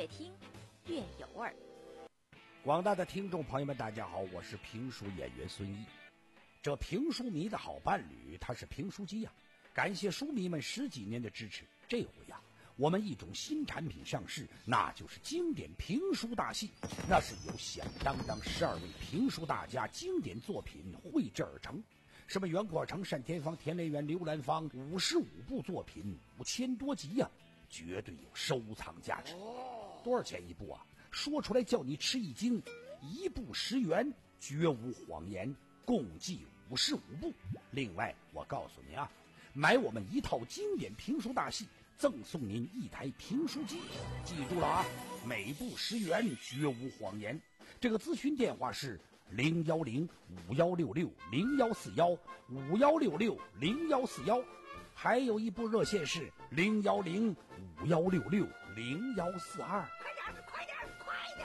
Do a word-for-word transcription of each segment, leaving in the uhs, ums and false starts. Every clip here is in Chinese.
越听越有味儿。 广大的听众朋友们，大家好，我是评书演员孙一。这评书迷的好伴侣，他是评书机呀、啊！感谢书迷们十几年的支持。这回呀、啊，我们一种新产品上市，那就是经典评书大戏。那是由响当当十二位评书大家经典作品绘制而成。什么袁阔成、单田芳、田连元、刘兰芳，五十五部作品，五千多集呀、啊，绝对有收藏价值。多少钱一部啊？说出来叫你吃一惊，一部十元，绝无谎言，共计五十五部。另外，我告诉你啊，买我们一套经典评书大戏，赠送您一台评书机。记住了啊，每部十元，绝无谎言。这个咨询电话是零幺零五幺六六零幺四幺五幺六六零幺四幺，还有一部热线是零幺零五幺六六零幺四二。 快点，快点！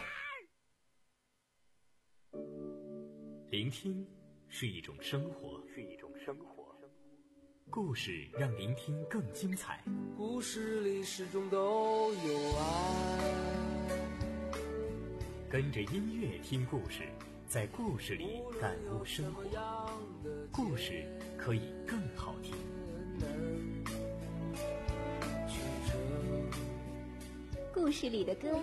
聆听是一种生活，是一种生活。故事让聆听更精彩。 故事里始终都有爱。 跟着音乐听故事，在故事里感悟生活。故事可以更好听。 故事里的歌。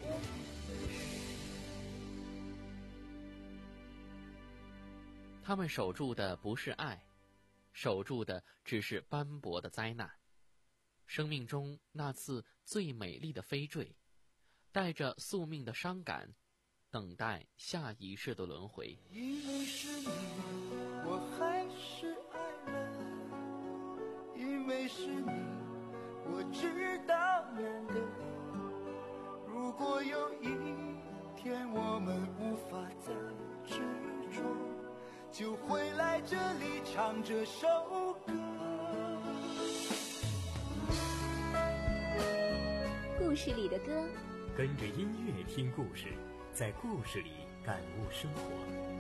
他们守住的不是爱，守住的只是斑驳的灾难。生命中那次最美丽的飞坠，带着宿命的伤感，等待下一世的轮回。 因为是你，我还是爱了；因为是你，我知道难得。如果有一天我们无法再执着，就会来这里唱这首歌。 故事里的歌， 跟着音乐听故事，在故事里感悟生活。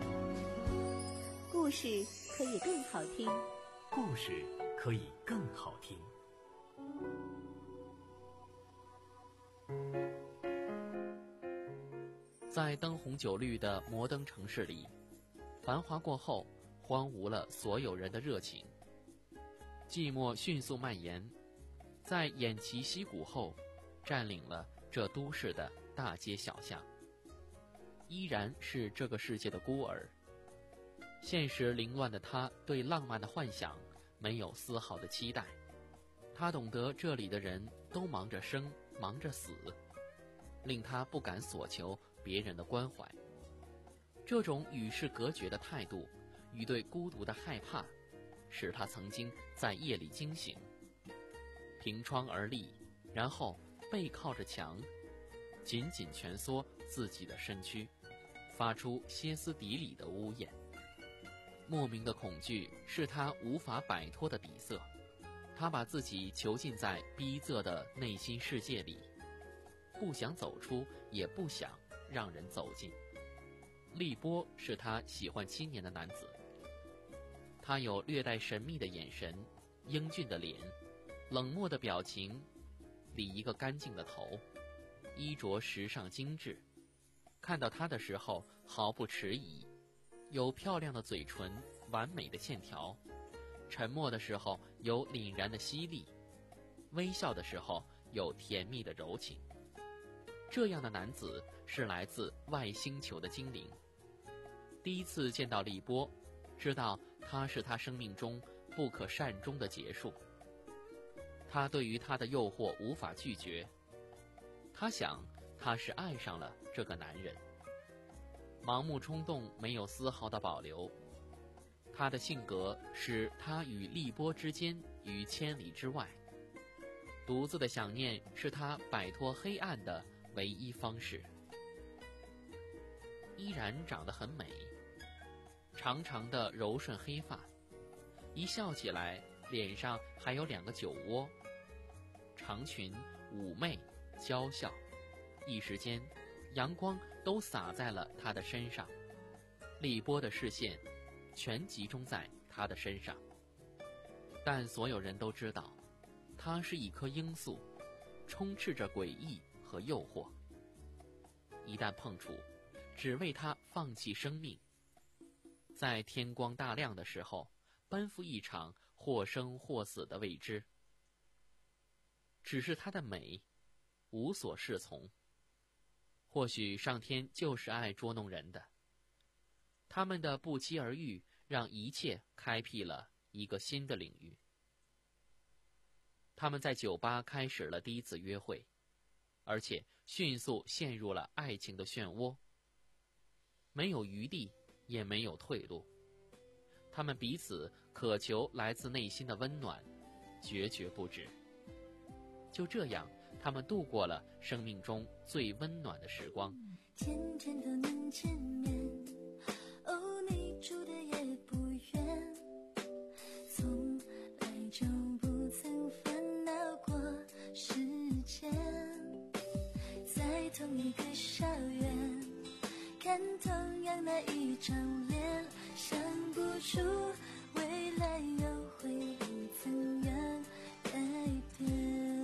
故事可以更好听， 故事可以更好听。 在灯红酒绿的摩登城市里，繁华过后，荒芜了所有人的热情。寂寞迅速蔓延，在偃旗息鼓后，占领了这都市的大街小巷。依然是这个世界的孤儿。现实凌乱的他，对浪漫的幻想没有丝毫的期待。他懂得这里的人都忙着生，忙着死，令他不敢索求别人的关怀。这种与世隔绝的态度与对孤独的害怕，使他曾经在夜里惊醒，凭窗而立，然后背靠着墙，紧紧蜷缩自己的身躯，发出歇斯底里的呜咽。莫名的恐惧是他无法摆脱的底色，他把自己囚禁在逼仄的内心世界里，不想走出，也不想让人走进。立波是他喜欢七年的男子，他有略带神秘的眼神，英俊的脸，冷漠的表情，理一个干净的头，衣着时尚精致。看到他的时候毫不迟疑，有漂亮的嘴唇，完美的线条，沉默的时候有凛然的犀利，微笑的时候有甜蜜的柔情。这样的男子是来自外星球的精灵。第一次见到立波，知道他是他生命中不可善终的结束。他对于他的诱惑无法拒绝，他想他是爱上了这个男人。盲目冲动没有丝毫的保留，他的性格使他与立波之间于千里之外。独自的想念是他摆脱黑暗的唯一方式。依然长得很美，长长的柔顺黑发，一笑起来脸上还有两个酒窝，长裙妩媚娇笑，一时间阳光都洒在了他的身上，立波的视线全集中在他的身上。但所有人都知道，他是一颗罂粟，充斥着诡异和诱惑。 一旦碰触，只为他放弃生命，在天光大亮的时候奔赴一场或生或死的未知。只是她的美无所适从，或许上天就是爱捉弄人的，他们的不期而遇让一切开辟了一个新的领域。他们在酒吧开始了第一次约会，而且迅速陷入了爱情的漩涡，没有余地，也没有退路。他们彼此渴求来自内心的温暖，决绝不止。就这样，他们度过了生命中最温暖的时光。 天天都能见面，哦，你住的也不远，从来就不曾烦恼过时间，在同一个校园看同样那一张脸，想不出未来又会怎样改变。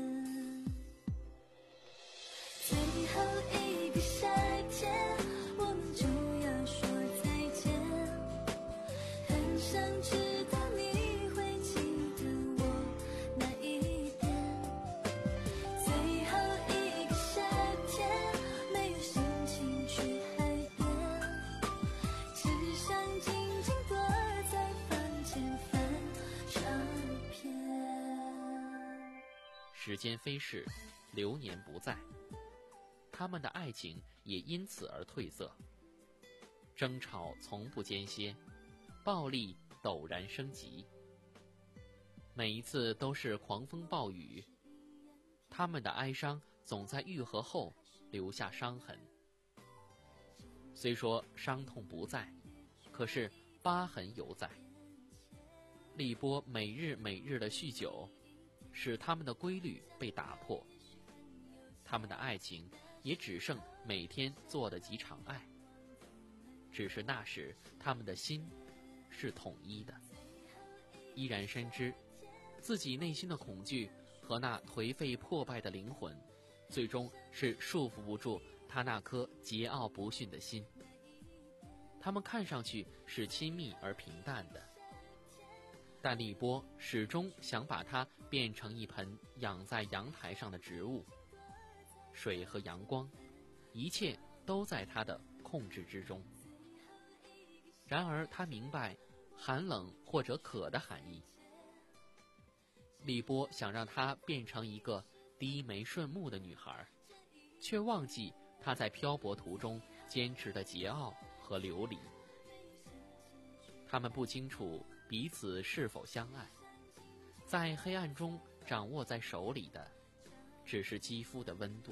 最后一个夏天，我们就要说再见，很想知道你会记得我哪一点。最后一个夏天，没有心情去海边，只想静静躲在房间翻照片。 时间飞逝，流年不在，他们的爱情也因此而褪色。争吵从不间歇，暴力陡然升级，每一次都是狂风暴雨。他们的哀伤总在愈合后留下伤痕。虽说伤痛不在，可是疤痕犹在。立波每日每日的酗酒，使他们的规律被打破。他们的爱情也只剩每天做的几场爱，只是那时他们的心是统一的，依然深知自己内心的恐惧和那颓废破败的灵魂，最终是束缚不住他那颗桀骜不驯的心。他们看上去是亲密而平淡的，但立波始终想把它变成一盆养在阳台上的植物。水和阳光，一切都在他的控制之中。然而他明白寒冷或者渴的含义。立波想让她变成一个低眉顺目的女孩，却忘记她在漂泊途中坚持的桀骜和流离。他们不清楚彼此是否相爱，在黑暗中掌握在手里的只是肌肤的温度。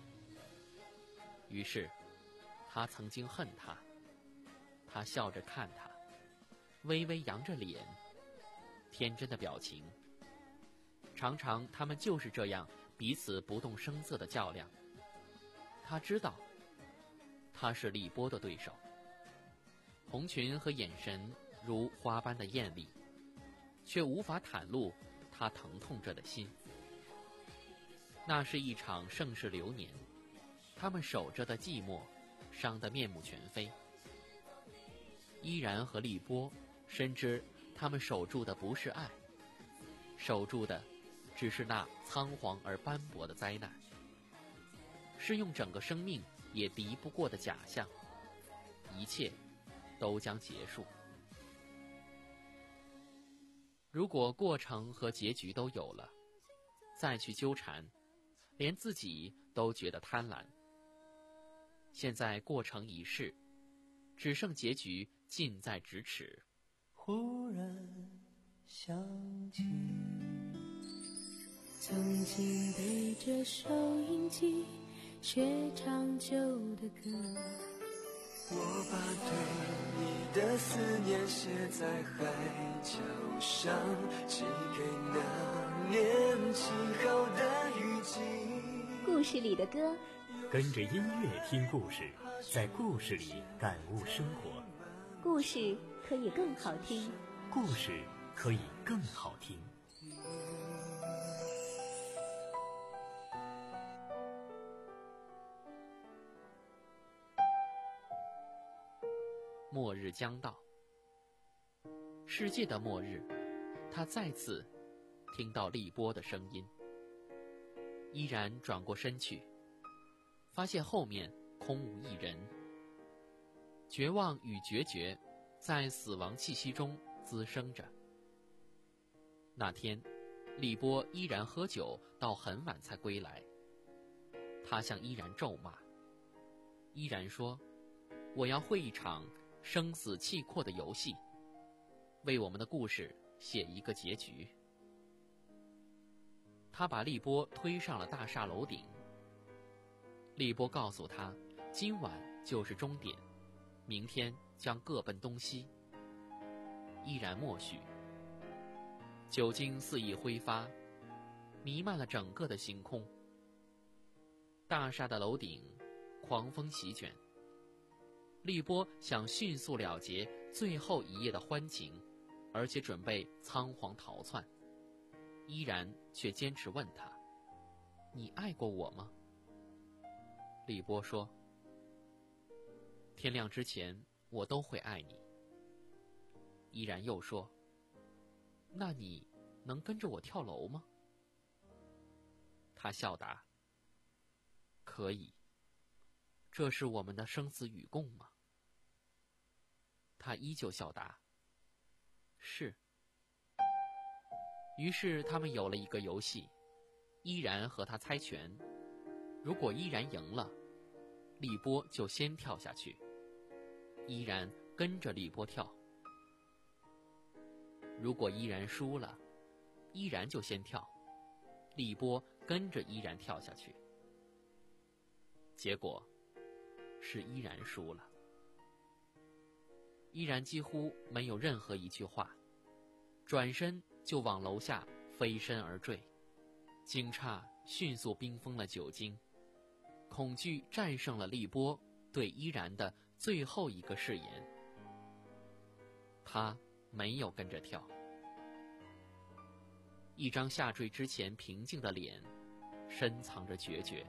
于是他曾经恨他，他笑着看他，微微扬着脸，天真的表情。常常他们就是这样彼此不动声色的较量。他知道他是立波的对手，红裙和眼神如花般的艳丽，却无法袒露他疼痛着的心。那是一场盛世流年，他们守着的寂寞，伤得面目全非。依然和立波深知他们守住的不是爱，守住的只是那仓皇而斑驳的灾难，是用整个生命也敌不过的假象，一切都将结束。如果过程和结局都有了，再去纠缠，连自己都觉得贪婪。现在过程已逝，只剩结局近在咫尺。 忽然想起曾经背着收音机学唱旧的歌， 我把对你的思念写在海角上，寄给那年轻后的雨季。 故事里的歌， 跟着音乐听故事，在故事里感悟生活。 故事可以更好听， 故事可以更好听。 末日将到。世界的末日，他再次听到丽波的声音。依然转过身去，发现后面空无一人。绝望与决绝在死亡气息中滋生着。那天丽波依然喝酒到很晚才归来。他向依然咒骂，依然说，我要会一场生死契阔的游戏，为我们的故事写一个结局。他把丽波推上了大厦楼顶。丽波告诉他，今晚就是终点，明天将各奔东西。依然默许。酒精肆意挥发，弥漫了整个的星空。大厦的楼顶，狂风席卷。丽波想迅速了结最后一夜的欢情，而且准备仓皇逃窜。依然却坚持问他，你爱过我吗？丽波说，天亮之前我都会爱你。依然又说，那你能跟着我跳楼吗？他笑答，可以。这是我们的生死与共吗？他依旧笑答，是。于是他们有了一个游戏，依然和他猜拳，如果依然赢了，丽波就先跳下去，依然跟着丽波跳。如果依然输了，依然就先跳，丽波跟着依然跳下去。结果是依然输了。依然几乎没有任何一句话，转身就往楼下飞身而坠。惊诧迅速冰封了酒精，恐惧战胜了丽波对依然的最后一个誓言。他没有跟着跳。一张下坠之前平静的脸，深藏着决绝。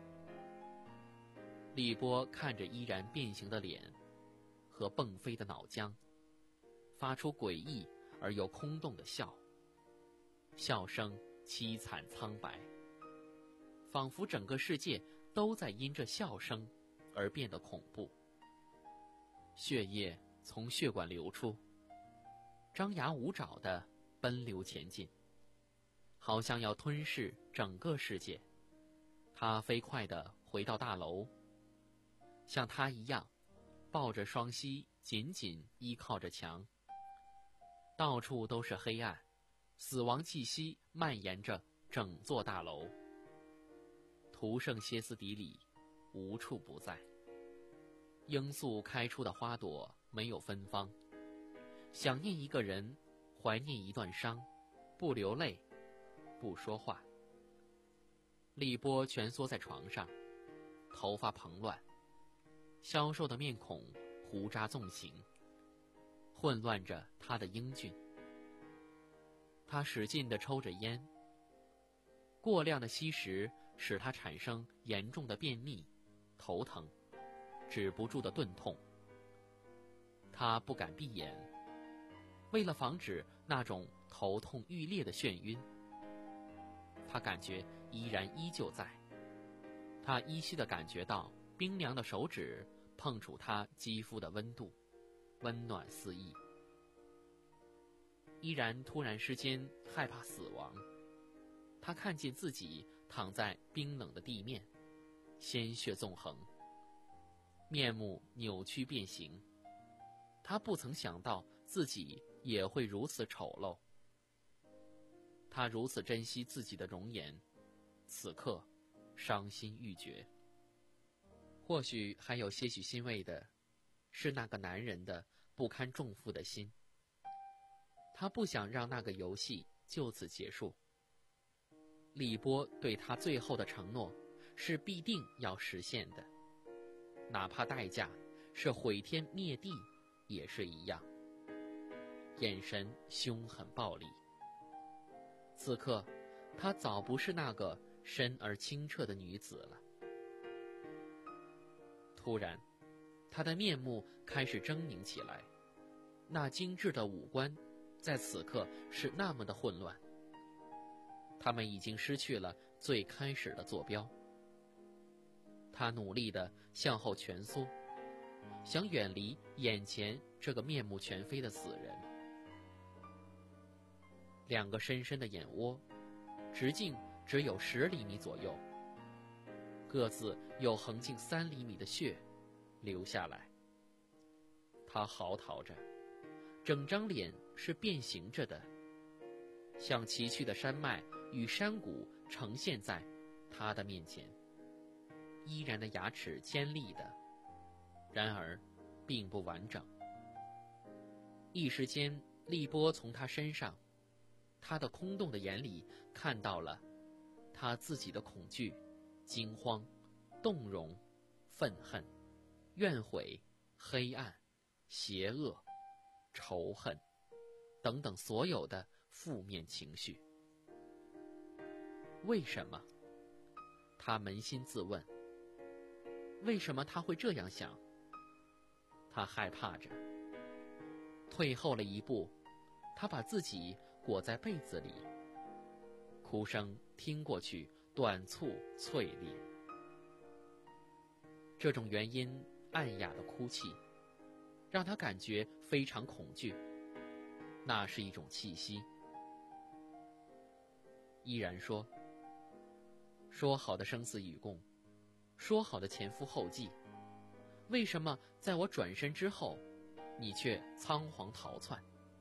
丽波看着依然变形的脸和迸飞的脑浆，发出诡异而又空洞的笑，笑声凄惨苍白，仿佛整个世界都在因这笑声而变得恐怖。血液从血管流出，张牙舞爪地奔流前进，好像要吞噬整个世界。他飞快地回到大楼，像他一样抱着双膝紧紧依靠着墙。到处都是黑暗，死亡气息蔓延着整座大楼。屠圣歇斯底里无处不在，罂粟开出的花朵没有芬芳。想念一个人，怀念一段伤，不流泪，不说话。丽波蜷缩在床上，头发蓬乱，消瘦的面孔胡渣纵行，混乱着他的英俊。他使劲地抽着烟，过量的吸食使他产生严重的便秘、头疼、止不住的钝痛。他不敢闭眼，为了防止那种头痛欲裂的眩晕。他感觉依然依旧在，他依稀地感觉到冰凉的手指碰触他肌肤的温度，温暖四溢。依然突然之间害怕死亡，他看见自己躺在冰冷的地面，鲜血纵横，面目扭曲变形。他不曾想到自己也会如此丑陋。他如此珍惜自己的容颜，此刻伤心欲绝。或许还有些许欣慰的是那个男人的不堪重负的心。他不想让那个游戏就此结束。丽波对他最后的承诺是必定要实现的，哪怕代价是毁天灭地也是一样。眼神凶狠暴力。此刻她早不是那个深而清澈的女子了。突然他的面目开始狰狞起来，那精致的五官在此刻是那么的混乱。他们已经失去了最开始的坐标。他努力地向后蜷缩，想远离眼前这个面目全非的死人。两个深深的眼窝，直径只有十厘米左右，各自有横径三厘米的血流下来。他嚎啕着，整张脸是变形着的，像崎岖的山脉与山谷呈现在他的面前。依然的牙齿尖利的，然而并不完整。一时间，丽波从他身上，他的空洞的眼里看到了他自己的恐惧、惊慌、动容、愤恨、怨悔、黑暗、邪恶、仇恨等等所有的负面情绪。为什么？他扪心自问，为什么他会这样想？他害怕着，退后了一步，他把自己裹在被子里，哭声听过去短促脆裂。这种原因暗哑的哭泣让他感觉非常恐惧，那是一种气息。依然说，说好的生死与共，说好的前赴后继，为什么在我转身之后，你却仓皇逃窜？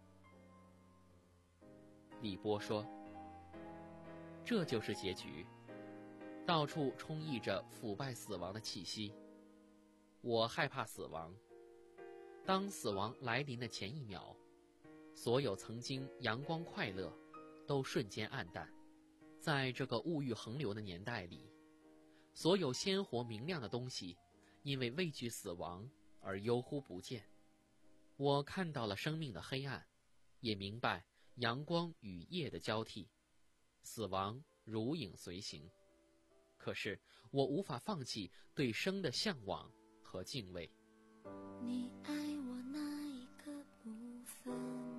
李波说，这就是结局，到处充溢着腐败死亡的气息。我害怕死亡，当死亡来临的前一秒，所有曾经阳光快乐都瞬间暗淡。在这个物欲横流的年代里，所有鲜活明亮的东西因为畏惧死亡而悠忽不见。我看到了生命的黑暗，也明白阳光与夜的交替，死亡如影随形。可是我无法放弃对生的向往和敬畏。 你爱我那一个部分，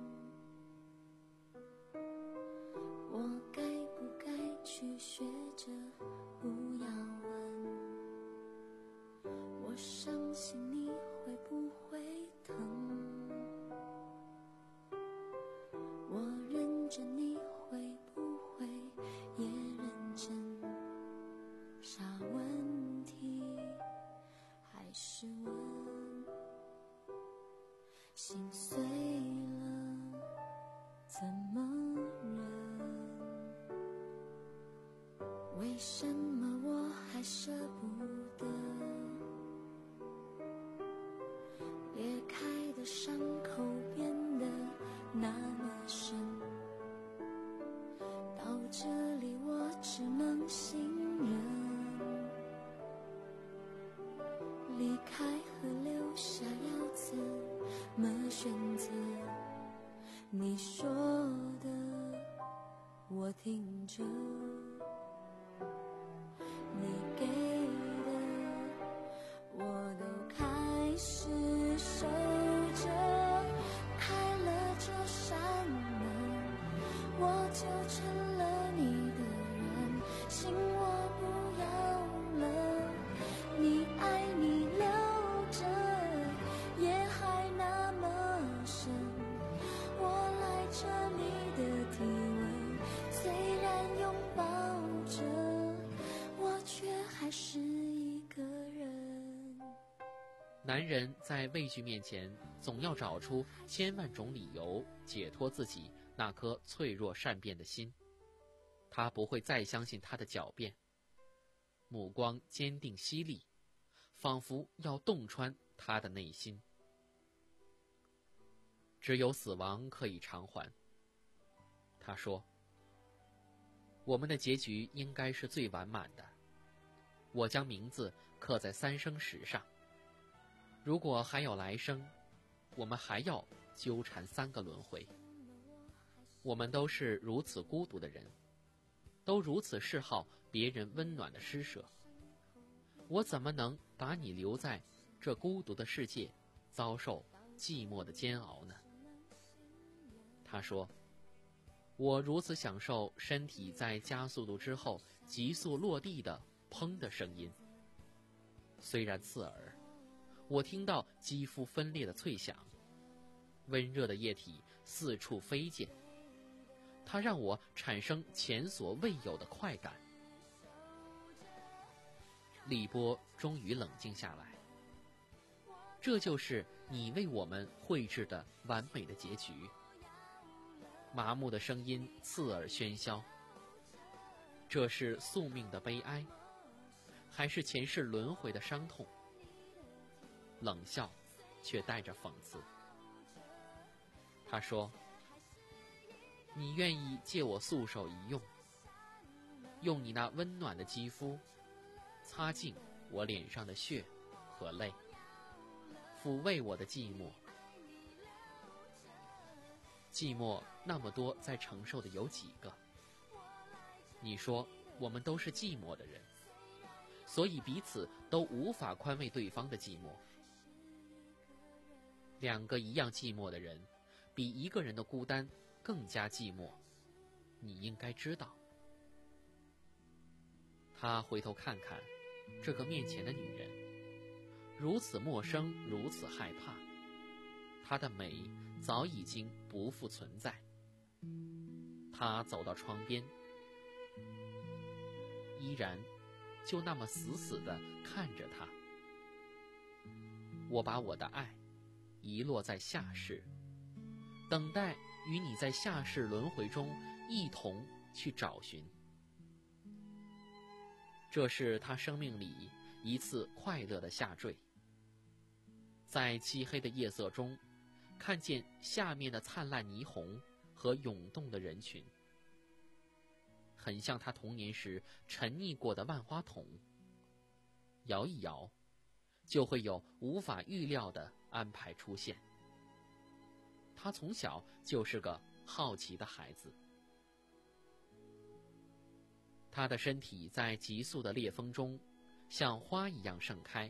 我该不该去学着不要问？我伤心你会不会疼？我认真你会不会也认真？傻问题还是问？心碎了怎么忍？为什么我还舍不得？裂开的伤口变得那么深，到这里我只能信任。离开和留下要怎么选择？你说的我听着，你给的我都开始守着。开了这扇门，我就成了你的人，心我不要了。你爱你留着，夜还那么深，我来这里的体温，虽然拥抱着，我却还是一个人。 男人在畏惧面前，总要找出千万种理由解脱自己那颗脆弱善变的心。他不会再相信他的狡辩，目光坚定犀利，仿佛要洞穿他的内心。只有死亡可以偿还。他说，我们的结局应该是最完满的。我将名字刻在三生石上，如果还有来生，我们还要纠缠三个轮回。我们都是如此孤独的人，都如此嗜好别人温暖的施舍。我怎么能把你留在这孤独的世界遭受寂寞的煎熬呢？他说，我如此享受身体在加速度之后急速落地的砰的声音，虽然刺耳，我听到肌肤分裂的脆响，温热的液体四处飞溅，它让我产生前所未有的快感。李波终于冷静下来，这就是你为我们绘制的完美的结局。麻木的声音刺耳喧嚣，这是宿命的悲哀，还是前世轮回的伤痛？冷笑却带着讽刺。他说，你愿意借我素手一用，用你那温暖的肌肤擦净我脸上的血和泪，抚慰我的寂寞。寂寞那么多，在承受的有几个？你说我们都是寂寞的人，所以彼此都无法宽慰对方的寂寞。两个一样寂寞的人，比一个人的孤单更加寂寞，你应该知道。他回头看看这个面前的女人，如此陌生，如此害怕，她的美早已经不复存在。他走到窗边，依然就那么死死地看着她。我把我的爱遗落在下世，等待与你在下世轮回中一同去找寻。这是他生命里一次快乐的下坠，在漆黑的夜色中看见下面的灿烂霓虹和涌动的人群，很像他童年时沉溺过的万花筒，摇一摇就会有无法预料的安排出现。他从小就是个好奇的孩子，他的身体在急速的裂缝中像花一样盛开，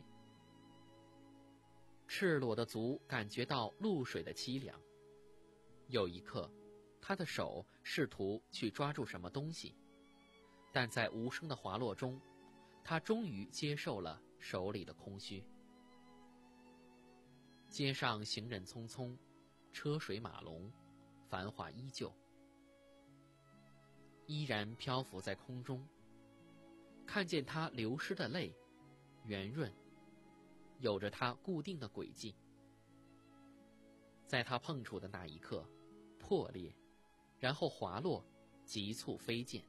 赤裸的足感觉到露水的凄凉。有一刻，他的手试图去抓住什么东西，但在无声的滑落中，他终于接受了手里的空虚。街上行人匆匆，车水马龙，繁华依旧，依然漂浮在空中。看见他流失的泪，圆润，有着它固定的轨迹，在他碰触的那一刻破裂，然后滑落，急促飞溅。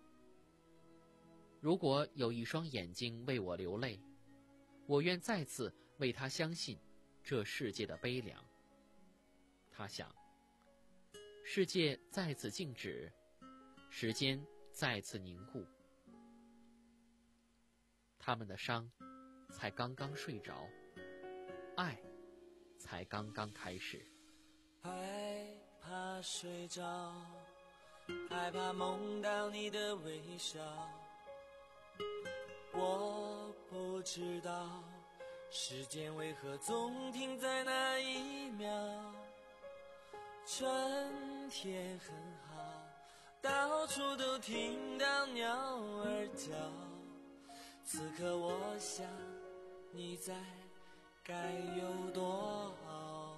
如果有一双眼睛为我流泪，我愿再次为他相信这世界的悲凉。他想，世界再次静止，时间再次凝固，他们的伤才刚刚睡着，爱才刚刚开始。 害怕睡着，害怕梦到你的微笑，我不知道时间为何总停在那一秒。春天很好，到处都听到鸟儿叫，此刻我想你在该有多好。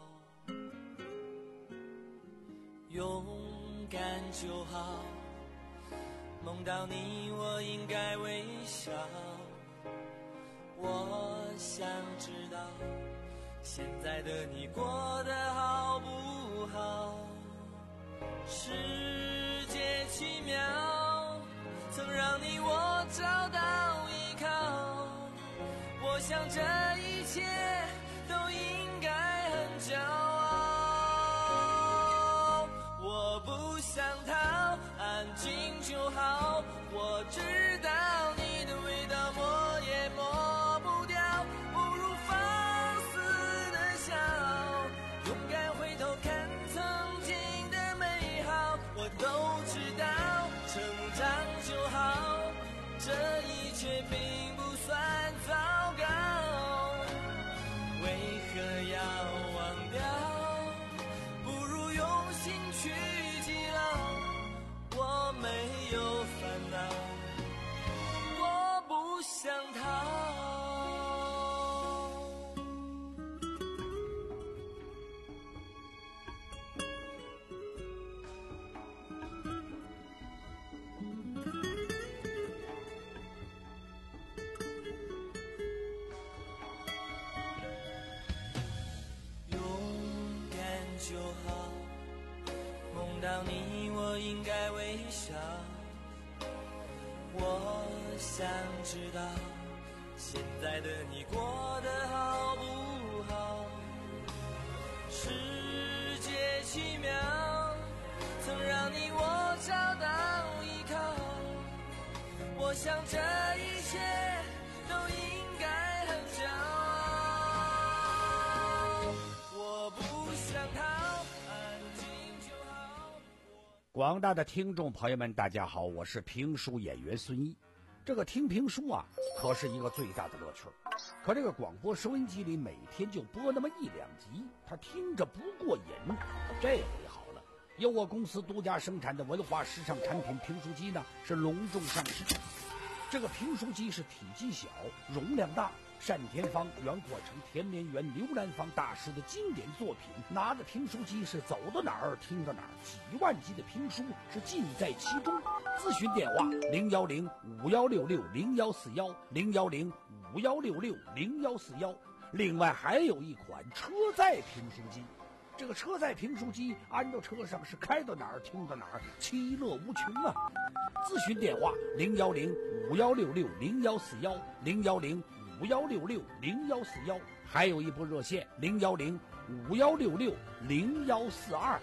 勇敢就好，梦到你我应该微笑。我想知道现在的你过得好不好。世界奇妙，曾让你我找到依靠，我想这一切都应该很骄傲。我不想逃，安静就好，我知道你的味道抹也抹不掉，不如放肆的笑，勇敢回头看曾经的美好。我都知道成长就好，这一切并不算糟糕。 到你，我应该微笑。我想知道，现在的你过得好不好？世界奇妙，曾让你我找到依靠。我想这一切都应该很骄傲。我不想逃，安静就好。 广大的听众朋友们，大家好，我是评书演员孙一。这个听评书啊，可是一个最大的乐趣。可这个广播收音机里每天就播那么一两集，他听着不过瘾。这回好了，由我公司独家生产的文化时尚产品评书机呢，是隆重上市。这个评书机是体积小，容量大，单田芳、袁阔成、田连元、刘兰芳大师的经典作品。拿着评书机是走到哪儿听到哪儿，几万集的评书是尽在其中。咨询电话零幺零五幺六六零幺四幺零幺零五幺六六零幺四幺。另外还有一款车载评书机，这个车载评书机安到车上是开到哪儿听到哪儿，其乐无穷啊！咨询电话零幺零五幺六六零幺四幺零幺零五幺六六零幺四幺，还有一部热线零幺零五幺六六零幺四二。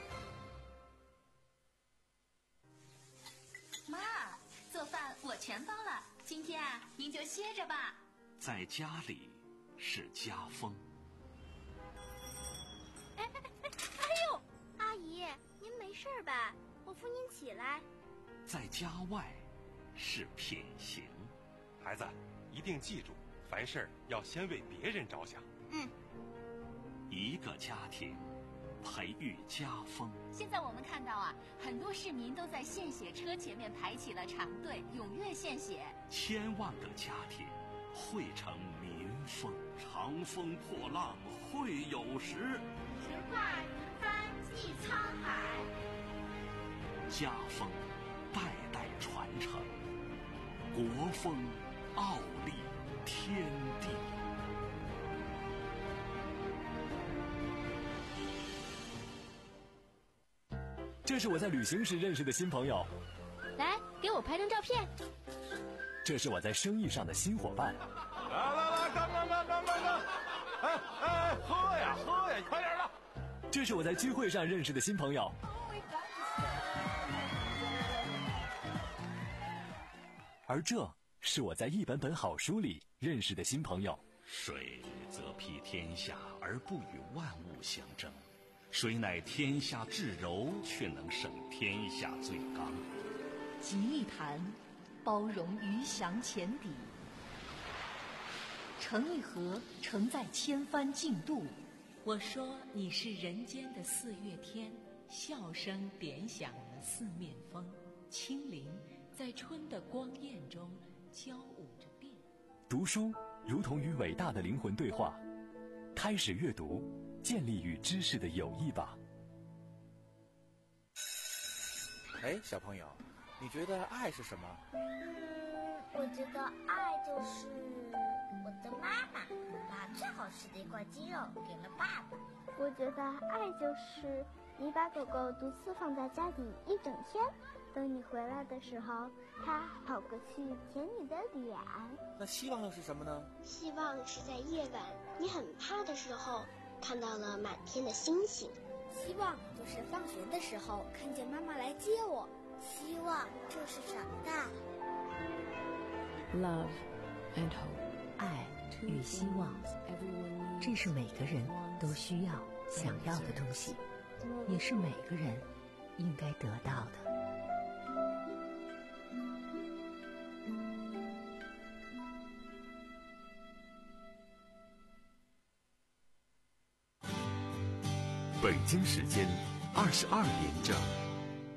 妈，做饭我全包了，今天啊，您就歇着吧。 在家里是家风。 哎哎哎！哎呦，阿姨，您没事吧？我扶您起来。 在家外是品行。 孩子，一定记住，凡事要先为别人着想。 嗯。 一个家庭培育家风。 现在我们看到啊，很多市民都在献血车前面排起了长队，踊跃献血。 千万个家庭汇成民风。长风破浪会有时， 直挂云帆济沧海。 家风代代传承，国风傲立天地。 这是我在旅行时认识的新朋友， 来给我拍张照片。 这是我在生意上的新伙伴。 来来来，干干干干干干！哎哎，喝呀喝呀，快点的！ 这是我在聚会上认识的新朋友。而这是我在一本本好书里认识的新朋友。 水则披天下而不与万物相争，水乃天下至柔，却能胜天下最刚。 集一坛，包容鱼翔浅底；盛一盒，盛在千帆竞渡。 我说你是人间的四月天，笑声点响了四面风，清灵在春的光艳中交舞着变。 读书如同与伟大的灵魂对话，开始阅读，建立与知识的友谊吧。 哎，小朋友，你觉得爱是什么？ 嗯，我觉得爱就是我的妈妈把最好吃的一块鸡肉给了爸爸。 我觉得爱就是你把狗狗独自放在家里一整天，等你回来的时候，它跑过去舔你的脸。 那希望又是什么呢？ 希望是在夜晚你很怕的时候，看到了满天的星星。 希望就是放学的时候看见妈妈来接我。希望就是长大。 Love and hope， 爱与希望，这是每个人都需要、想要的东西，也是每个人应该得到的。 北京时间二十二点整。